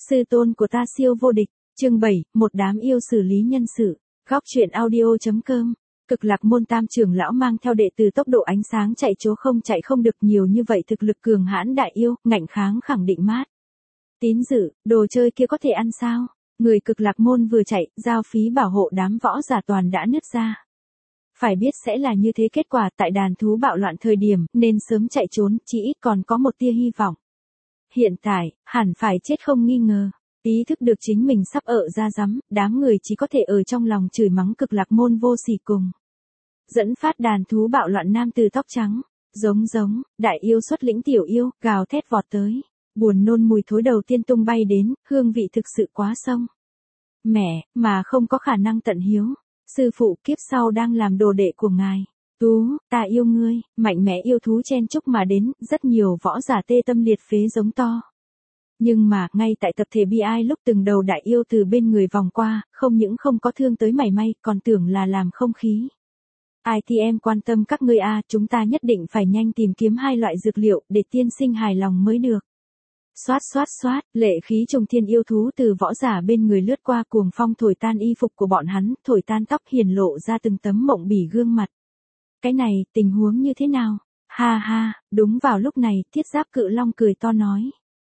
Sư tôn của ta siêu vô địch, chương 7, một đám yêu xử lý nhân sự, góc truyện audio.com. Cực Lạc Môn tam trưởng lão mang theo đệ tử tốc độ ánh sáng chạy chỗ không chạy không được nhiều như vậy, thực lực cường hãn đại yêu, ngạnh kháng khẳng định mát. Tín dự, đồ chơi kia có thể ăn sao? Người Cực Lạc Môn vừa chạy, giao phí bảo hộ đám võ giả toàn đã nứt ra. Phải biết sẽ là như thế kết quả tại đàn thú bạo loạn thời điểm, nên sớm chạy trốn, chỉ ít còn có một tia hy vọng. Hiện tại, hẳn phải chết không nghi ngờ. Ý thức được chính mình sắp ở ra rắm, đám người chỉ có thể ở trong lòng chửi mắng Cực Lạc Môn vô sỉ cùng. Dẫn phát đàn thú bạo loạn nam từ tóc trắng, giống, đại yêu xuất lĩnh tiểu yêu, gào thét vọt tới. Buồn nôn mùi thối đầu tiên tung bay đến, hương vị thực sự quá sông. Mẹ, mà không có khả năng tận hiếu. Sư phụ kiếp sau đang làm đồ đệ của ngài. Tú, ta yêu ngươi, mạnh mẽ yêu thú chen chúc mà đến, rất nhiều võ giả tê tâm liệt phế giống to. Nhưng mà, ngay tại tập thể bi ai lúc từng đầu đại yêu từ bên người vòng qua, không những không có thương tới mảy may, còn tưởng là làm không khí. Ai thì em quan tâm các ngươi chúng ta nhất định phải nhanh tìm kiếm hai loại dược liệu, để tiên sinh hài lòng mới được. Xoát, lệ khí trùng thiên yêu thú từ võ giả bên người lướt qua, cuồng phong thổi tan y phục của bọn hắn, thổi tan tóc, hiển lộ ra từng tấm mộng bỉ gương mặt. Cái này, tình huống như thế nào? Ha, đúng vào lúc này, Thiết Giáp Cự Long cười to nói.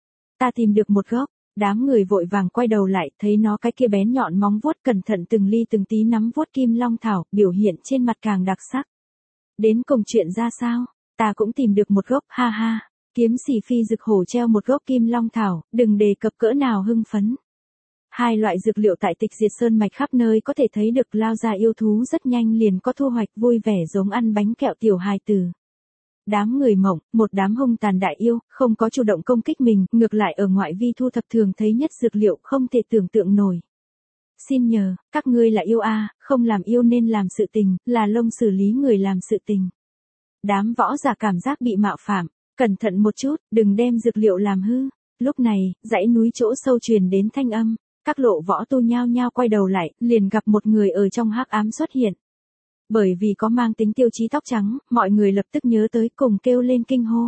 Ta tìm được một gốc, đám người vội vàng quay đầu lại, thấy nó cái kia bén nhọn móng vuốt cẩn thận từng ly từng tí nắm vuốt kim long thảo, biểu hiện trên mặt càng đặc sắc. Đến cùng chuyện ra sao? Ta cũng tìm được một gốc, ha. Kiếm Sỉ Phi Dực Hổ treo một gốc kim long thảo, đừng đề cập cỡ nào hưng phấn. Hai loại dược liệu tại Tịch Diệt Sơn mạch khắp nơi có thể thấy được, lao ra yêu thú rất nhanh liền có thu hoạch, vui vẻ giống ăn bánh kẹo tiểu hài tử. Đám người mộng, một đám hung tàn đại yêu, không có chủ động công kích mình, ngược lại ở ngoại vi thu thập thường thấy nhất dược liệu, không thể tưởng tượng nổi. Xin nhờ, các ngươi là yêu không làm yêu nên làm sự tình, là lông xử lý người làm sự tình. Đám võ giả cảm giác bị mạo phạm. Cẩn thận một chút, đừng đem dược liệu làm hư. Lúc này, dãy núi chỗ sâu truyền đến thanh âm, các lộ võ tu nhao nhao quay đầu lại, liền gặp một người ở trong hắc ám xuất hiện. Bởi vì có mang tính tiêu chí tóc trắng, mọi người lập tức nhớ tới, cùng kêu lên kinh hô.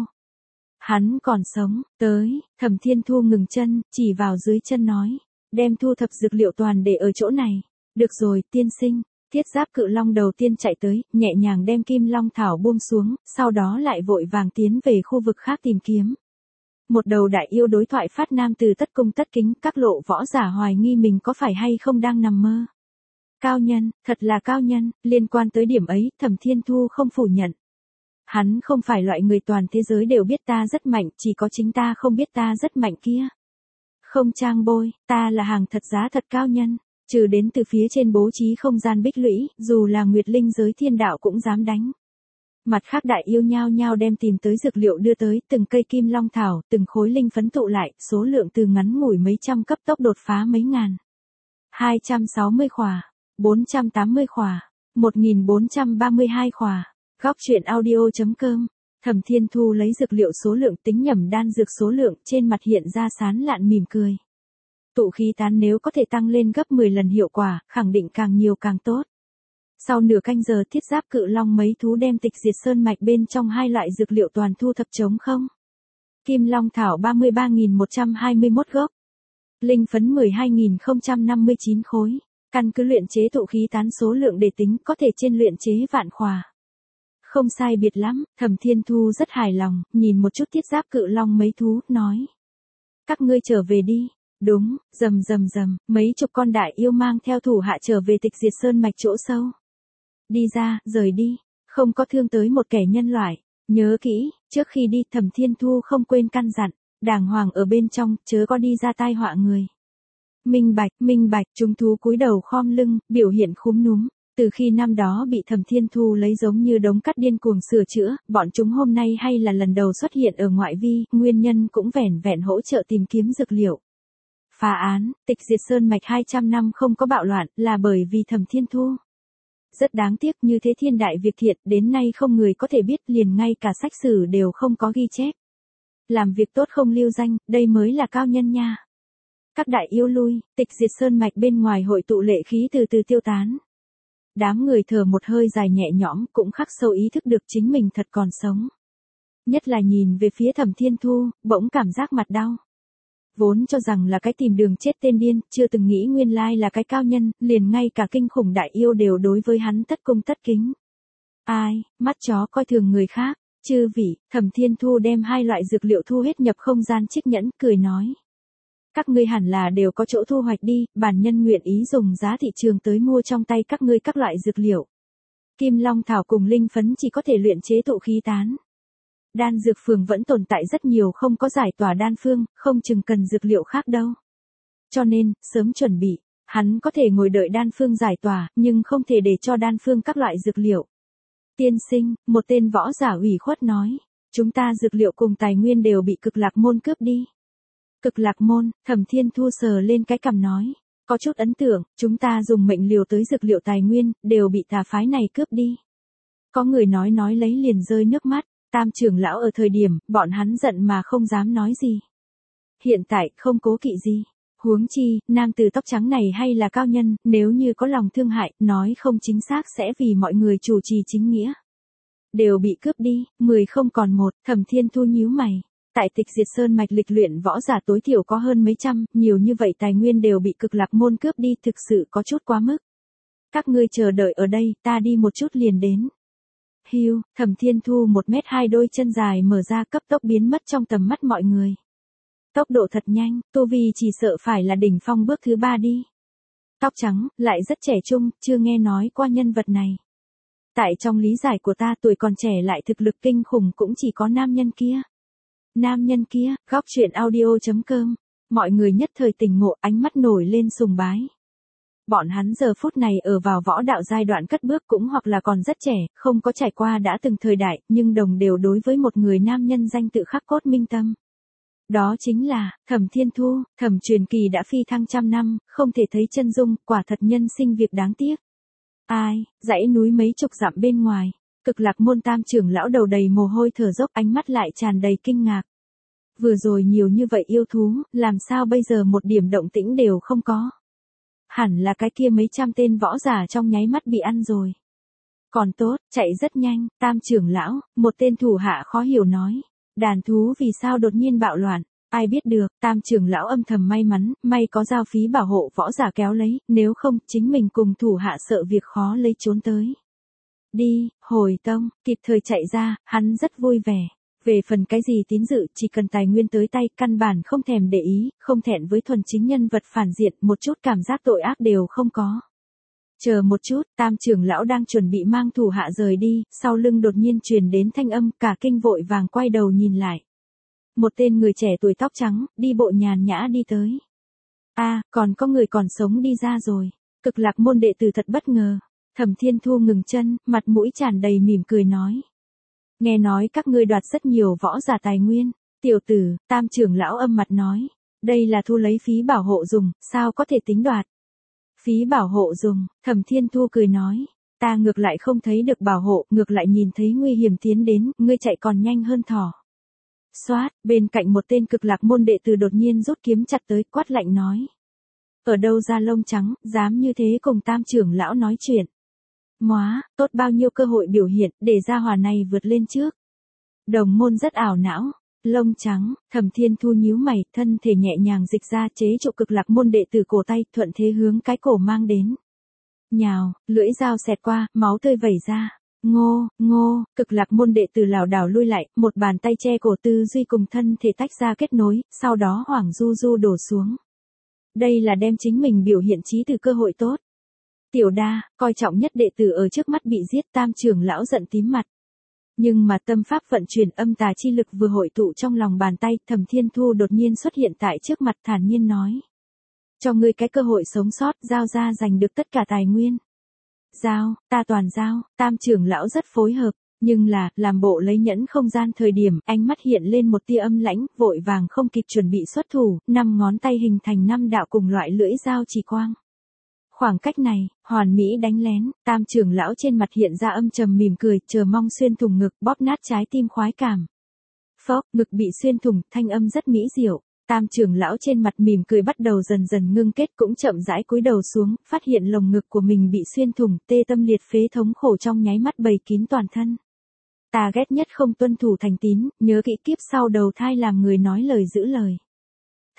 Hắn còn sống, tới, Thẩm Thiên Thu ngừng chân, chỉ vào dưới chân nói, đem thu thập dược liệu toàn để ở chỗ này. Được rồi, tiên sinh. Thiết Giáp Cự Long đầu tiên chạy tới, nhẹ nhàng đem kim long thảo buông xuống, sau đó lại vội vàng tiến về khu vực khác tìm kiếm. Một đầu đại yêu đối thoại phát nam từ tất cung tất kính, các lộ võ giả hoài nghi mình có phải hay không đang nằm mơ. Cao nhân, thật là cao nhân, liên quan tới điểm ấy, Thẩm Thiên Thu không phủ nhận. Hắn không phải loại người toàn thế giới đều biết ta rất mạnh, chỉ có chính ta không biết ta rất mạnh kia. Không trang bôi, ta là hàng thật giá thật cao nhân. Trừ đến từ phía trên bố trí không gian bích lũy, dù là Nguyệt Linh giới thiên đạo cũng dám đánh. Mặt khác đại yêu nhao nhao đem tìm tới dược liệu đưa tới, từng cây kim long thảo, từng khối linh phấn tụ lại, số lượng từ ngắn ngủi mấy trăm cấp tốc đột phá mấy ngàn. 260 khỏa, 480 khỏa, 1432 khỏa. Góc truyện audio.com. Thẩm Thiên Thu lấy dược liệu số lượng tính nhẩm đan dược số lượng, trên mặt hiện ra sán lạn mỉm cười. Tụ khí tán nếu có thể tăng lên gấp 10 lần hiệu quả, khẳng định càng nhiều càng tốt. Sau nửa canh giờ, Thiết Giáp Cự Long mấy thú đem Tịch Diệt Sơn mạch bên trong hai loại dược liệu toàn thu thập trống không. Kim long thảo 33.121 gốc. Linh phấn 12.059 khối. Căn cứ luyện chế tụ khí tán số lượng để tính, có thể trên luyện chế vạn khỏa. Không sai biệt lắm, Thẩm Thiên Thu rất hài lòng, nhìn một chút Thiết Giáp Cự Long mấy thú, nói. Các ngươi trở về đi. Đúng, rầm, mấy chục con đại yêu mang theo thủ hạ trở về Tịch Diệt Sơn mạch chỗ sâu. Đi ra, rời đi, không có thương tới một kẻ nhân loại. Nhớ kỹ, trước khi đi, Thẩm Thiên Thu không quên căn dặn, đàng hoàng ở bên trong, chớ có đi ra tai họa người. Minh bạch, chúng thú cúi đầu khom lưng, biểu hiện khúm núm. Từ khi năm đó bị Thẩm Thiên Thu lấy giống như đống cắt điên cuồng sửa chữa, bọn chúng hôm nay hay là lần đầu xuất hiện ở ngoại vi, nguyên nhân cũng vẻn hỗ trợ tìm kiếm dược liệu. Phá án, Tịch Diệt Sơn mạch 200 năm không có bạo loạn, là bởi vì Thẩm Thiên Thu. Rất đáng tiếc, như thế thiên đại việc thiện, đến nay không người có thể biết, liền ngay cả sách sử đều không có ghi chép. Làm việc tốt không lưu danh, đây mới là cao nhân nha. Các đại yêu lui, Tịch Diệt Sơn mạch bên ngoài hội tụ lệ khí từ từ tiêu tán. Đám người thở một hơi dài nhẹ nhõm, cũng khắc sâu ý thức được chính mình thật còn sống. Nhất là nhìn về phía Thẩm Thiên Thu, bỗng cảm giác mặt đau. Vốn cho rằng là cái tìm đường chết tên điên, chưa từng nghĩ nguyên lai là cái cao nhân, liền ngay cả kinh khủng đại yêu đều đối với hắn tất cung tất kính. Ai, mắt chó coi thường người khác, chư vị, Thẩm Thiên Thu đem 2 loại dược liệu thu hết nhập không gian trích nhẫn, cười nói. Các ngươi hẳn là đều có chỗ thu hoạch đi, bản nhân nguyện ý dùng giá thị trường tới mua trong tay các ngươi các loại dược liệu. Kim Long Thảo cùng linh phấn chỉ có thể luyện chế tụ khí tán. Đan dược phường vẫn tồn tại rất nhiều không có giải tỏa đan phương, không chừng cần dược liệu khác đâu. Cho nên, sớm chuẩn bị, hắn có thể ngồi đợi đan phương giải tỏa, nhưng không thể để cho đan phương các loại dược liệu. Tiên sinh, một tên võ giả ủy khuất nói, chúng ta dược liệu cùng tài nguyên đều bị Cực Lạc Môn cướp đi. Cực Lạc Môn, Thẩm Thiên Thu sờ lên cái cằm nói, có chút ấn tượng, chúng ta dùng mệnh liều tới dược liệu tài nguyên, đều bị tà phái này cướp đi. Có người nói lấy liền rơi nước mắt, Tam trưởng lão ở thời điểm, bọn hắn giận mà không dám nói gì. Hiện tại, không cố kỵ gì. Huống chi, nam tử tóc trắng này hay là cao nhân, nếu như có lòng thương hại, nói không chính xác sẽ vì mọi người chủ trì chính nghĩa. Đều bị cướp đi, 10 không còn 1, Thẩm Thiên Thu nhíu mày. Tại Tịch Diệt Sơn mạch lịch luyện võ giả tối thiểu có hơn mấy trăm, nhiều như vậy tài nguyên đều bị Cực Lạc Môn cướp đi, thực sự có chút quá mức. Các ngươi chờ đợi ở đây, ta đi một chút liền đến. Hiu, Thẩm Thiên Thu 1m2 đôi chân dài mở ra cấp tốc biến mất trong tầm mắt mọi người. Tốc độ thật nhanh, tu vi chỉ sợ phải là đỉnh phong bước thứ 3 đi. Tóc trắng, lại rất trẻ trung, chưa nghe nói qua nhân vật này. Tại trong lý giải của ta tuổi còn trẻ lại thực lực kinh khủng cũng chỉ có nam nhân kia. Nam nhân kia, góc truyện audio.com. Mọi người nhất thời tỉnh ngộ, ánh mắt nổi lên sùng bái. Bọn hắn giờ phút này ở vào võ đạo giai đoạn cất bước cũng hoặc là còn rất trẻ, không có trải qua đã từng thời đại, nhưng đồng đều đối với một người nam nhân danh tự khắc cốt minh tâm. Đó chính là, Thẩm Thiên Thu, Thẩm truyền kỳ đã phi thăng trăm năm, không thể thấy chân dung, quả thật nhân sinh việc đáng tiếc. Ai, dãy núi mấy chục dặm bên ngoài, Cực Lạc Môn Tam trưởng lão đầu đầy mồ hôi thở dốc, ánh mắt lại tràn đầy kinh ngạc. Vừa rồi nhiều như vậy yêu thú, làm sao bây giờ một điểm động tĩnh đều không có. Hẳn là cái kia mấy trăm tên võ giả trong nháy mắt bị ăn rồi. Còn tốt, chạy rất nhanh, Tam trưởng lão, một tên thủ hạ khó hiểu nói. Đàn thú vì sao đột nhiên bạo loạn, ai biết được, Tam trưởng lão âm thầm may mắn, may có giao phí bảo hộ võ giả kéo lấy, nếu không, chính mình cùng thủ hạ sợ việc khó lấy trốn tới. Đi, hồi tông, kịp thời chạy ra, hắn rất vui vẻ. Về phần cái gì tín dự, chỉ cần tài nguyên tới tay, căn bản không thèm để ý, không thẹn với thuần chính nhân vật phản diện, một chút cảm giác tội ác đều không có. Chờ một chút, Tam trưởng lão đang chuẩn bị mang thủ hạ rời đi, sau lưng đột nhiên truyền đến thanh âm, cả kinh vội vàng quay đầu nhìn lại. Một tên người trẻ tuổi tóc trắng, đi bộ nhàn nhã đi tới. Còn có người còn sống đi ra rồi. Cực Lạc Môn đệ tử thật bất ngờ. Thẩm Thiên Thu ngừng chân, mặt mũi tràn đầy mỉm cười nói. Nghe nói các ngươi đoạt rất nhiều võ giả tài nguyên. Tiểu tử, Tam trưởng lão âm mặt nói. Đây là thu lấy phí bảo hộ dùng, sao có thể tính đoạt. Phí bảo hộ dùng, Thẩm Thiên Thu cười nói. Ta ngược lại không thấy được bảo hộ, ngược lại nhìn thấy nguy hiểm tiến đến, ngươi chạy còn nhanh hơn thỏ. Xoát, bên cạnh một tên Cực Lạc Môn đệ tử đột nhiên rút kiếm chặt tới, quát lạnh nói. Ở đâu ra lông trắng, dám như thế cùng Tam trưởng lão nói chuyện. Móa, tốt bao nhiêu cơ hội biểu hiện, để gia hỏa này vượt lên trước. Đồng môn rất ảo não. Lông trắng, Thẩm Thiên Thu nhíu mày, thân thể nhẹ nhàng dịch ra chế trụ Cực Lạc Môn đệ tử cổ tay, thuận thế hướng cái cổ mang đến. Nhào, lưỡi dao xẹt qua, máu tươi vẩy ra. Ngô, Cực Lạc Môn đệ tử lảo đảo lui lại, một bàn tay che cổ tư duy cùng thân thể tách ra kết nối, sau đó hoảng du du đổ xuống. Đây là đem chính mình biểu hiện trí từ cơ hội tốt. Tiểu đa, coi trọng nhất đệ tử ở trước mắt bị giết, Tam trưởng lão giận tím mặt. Nhưng mà tâm pháp vận chuyển âm tà chi lực vừa hội tụ trong lòng bàn tay, Thẩm Thiên Thu đột nhiên xuất hiện tại trước mặt thản nhiên nói. Cho ngươi cái cơ hội sống sót, giao ra giành được tất cả tài nguyên. Giao, ta toàn giao, Tam trưởng lão rất phối hợp, nhưng là, làm bộ lấy nhẫn không gian thời điểm, ánh mắt hiện lên một tia âm lãnh, vội vàng không kịp chuẩn bị xuất thủ, 5 ngón tay hình thành 5 đạo cùng loại lưỡi dao chỉ quang. Khoảng cách này, hoàn mỹ đánh lén, Tam trưởng lão trên mặt hiện ra âm trầm mỉm cười, chờ mong xuyên thủng ngực, bóp nát trái tim khoái cảm. Phốc, ngực bị xuyên thủng, thanh âm rất mỹ diệu. Tam trưởng lão trên mặt mỉm cười bắt đầu dần dần ngưng kết, cũng chậm rãi cúi đầu xuống, phát hiện lồng ngực của mình bị xuyên thủng, tê tâm liệt phế thống khổ trong nháy mắt bầy kín toàn thân. Ta ghét nhất không tuân thủ thành tín, nhớ kỹ kiếp sau đầu thai làm người nói lời giữ lời.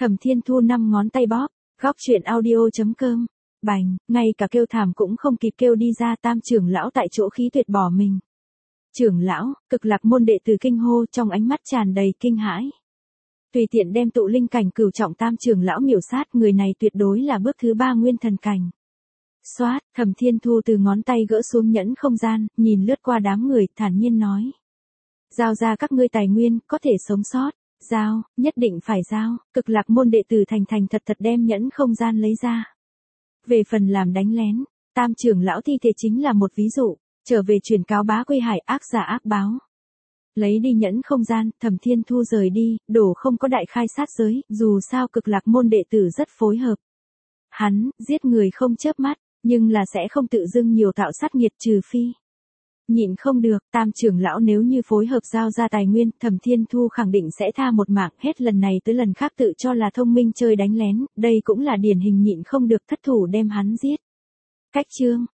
Thẩm Thiên Thu 5 ngón tay bóp, góc chuyện audio.com. Bành, ngay cả kêu thảm cũng không kịp kêu đi ra, Tam trưởng lão tại chỗ khí tuyệt bỏ mình. Trưởng lão, Cực Lạc môn đệ tử kinh hô, trong ánh mắt tràn đầy kinh hãi. Tùy tiện đem tụ linh cảnh cửu trọng Tam trưởng lão miểu sát, người này tuyệt đối là bước thứ 3 nguyên thần cảnh. Xoát, Thẩm Thiên Thu từ ngón tay gỡ xuống nhẫn không gian, nhìn lướt qua đám người, thản nhiên nói. Giao ra các ngươi tài nguyên, có thể sống sót. Giao, nhất định phải giao. Cực Lạc môn đệ tử thành thành thật thật đem nhẫn không gian lấy ra. Về phần làm đánh lén, Tam trưởng lão thi thể chính là một ví dụ. Trở về truyền cáo Bá Quy Hải, ác giả ác báo. Lấy đi nhẫn không gian, Thẩm Thiên Thu rời đi, đổ không có đại khai sát giới, dù sao Cực Lạc môn đệ tử rất phối hợp. Hắn, giết người không chớp mắt, nhưng là sẽ không tự dưng nhiều tạo sát nghiệt, trừ phi. Nhịn không được, Tam trưởng lão nếu như phối hợp giao ra tài nguyên, Thẩm Thiên Thu khẳng định sẽ tha một mạng, hết lần này tới lần khác tự cho là thông minh chơi đánh lén, đây cũng là điển hình nhịn không được thất thủ đem hắn giết. Cách chương,